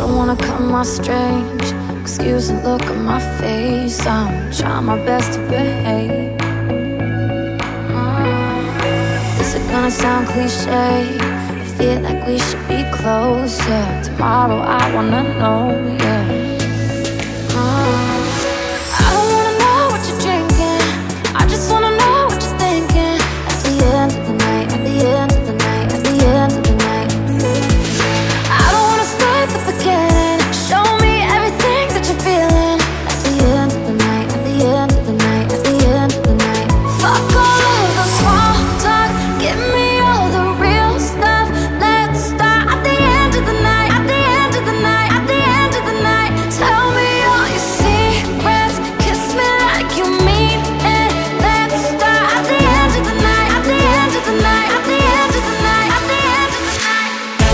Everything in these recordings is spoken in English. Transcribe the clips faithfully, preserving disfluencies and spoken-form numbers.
don't wanna come off strange. Excuse the look on my face, I'm trying my best to behave. mm. Is it gonna sound cliche? I feel like we should be closer. Tomorrow I wanna know, yeah. mm. I don't wanna know what you're drinking, I just wanna know what you're thinking. At the end of the night, at the end of the night, at the end of the night. I don't wanna start the beginning, show me everything that you're feeling. At the end of the night, at the end of the night, at the end of the night. Fuck all of the small talk, give me all the real stuff. Let's start at the end of the night, at the end of the night, at the end of the night. Tell me all your secrets, kiss me like you mean it. Let's start at the end of the night, at the end of the night, at the end of the night, at the end of the night.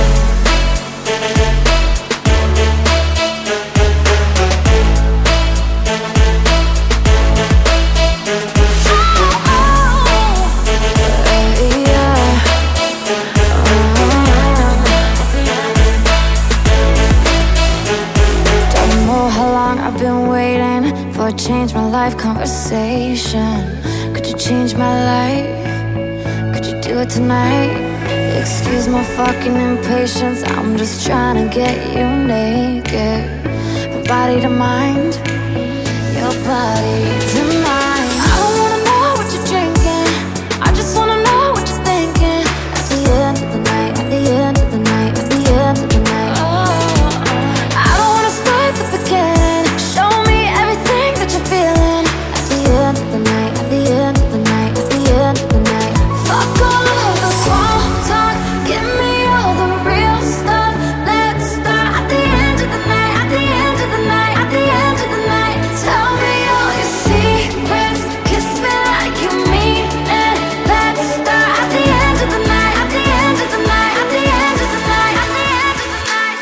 I've been waiting for a change my life conversation. Could you change my life? Could you do it tonight? Excuse my fucking impatience, I'm just trying to get you naked. From body to mind, your body to mine. I don't wanna know what you're drinking, I just wanna know what you're thinking. At the end of the night, at the end of the night, at the end of the night. oh, I don't wanna start the beginning, show me everything that you're feeling. At the end of the night, at the end of the night, at the end of the night. Fuck all of the small talk, give me all the real stuff. Let's start at the end of the night, at the end of the night, at the end of the night. Tell me all your secrets, kiss me like you mean it. Let's start at the end of the night, at the end of the night, at the end of the night, at the end of the night.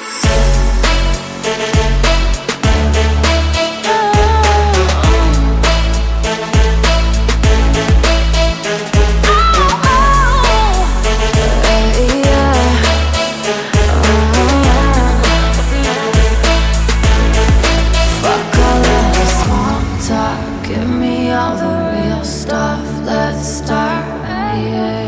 Fuck all of the small talk, give me all the real stuff. Let's start, yeah.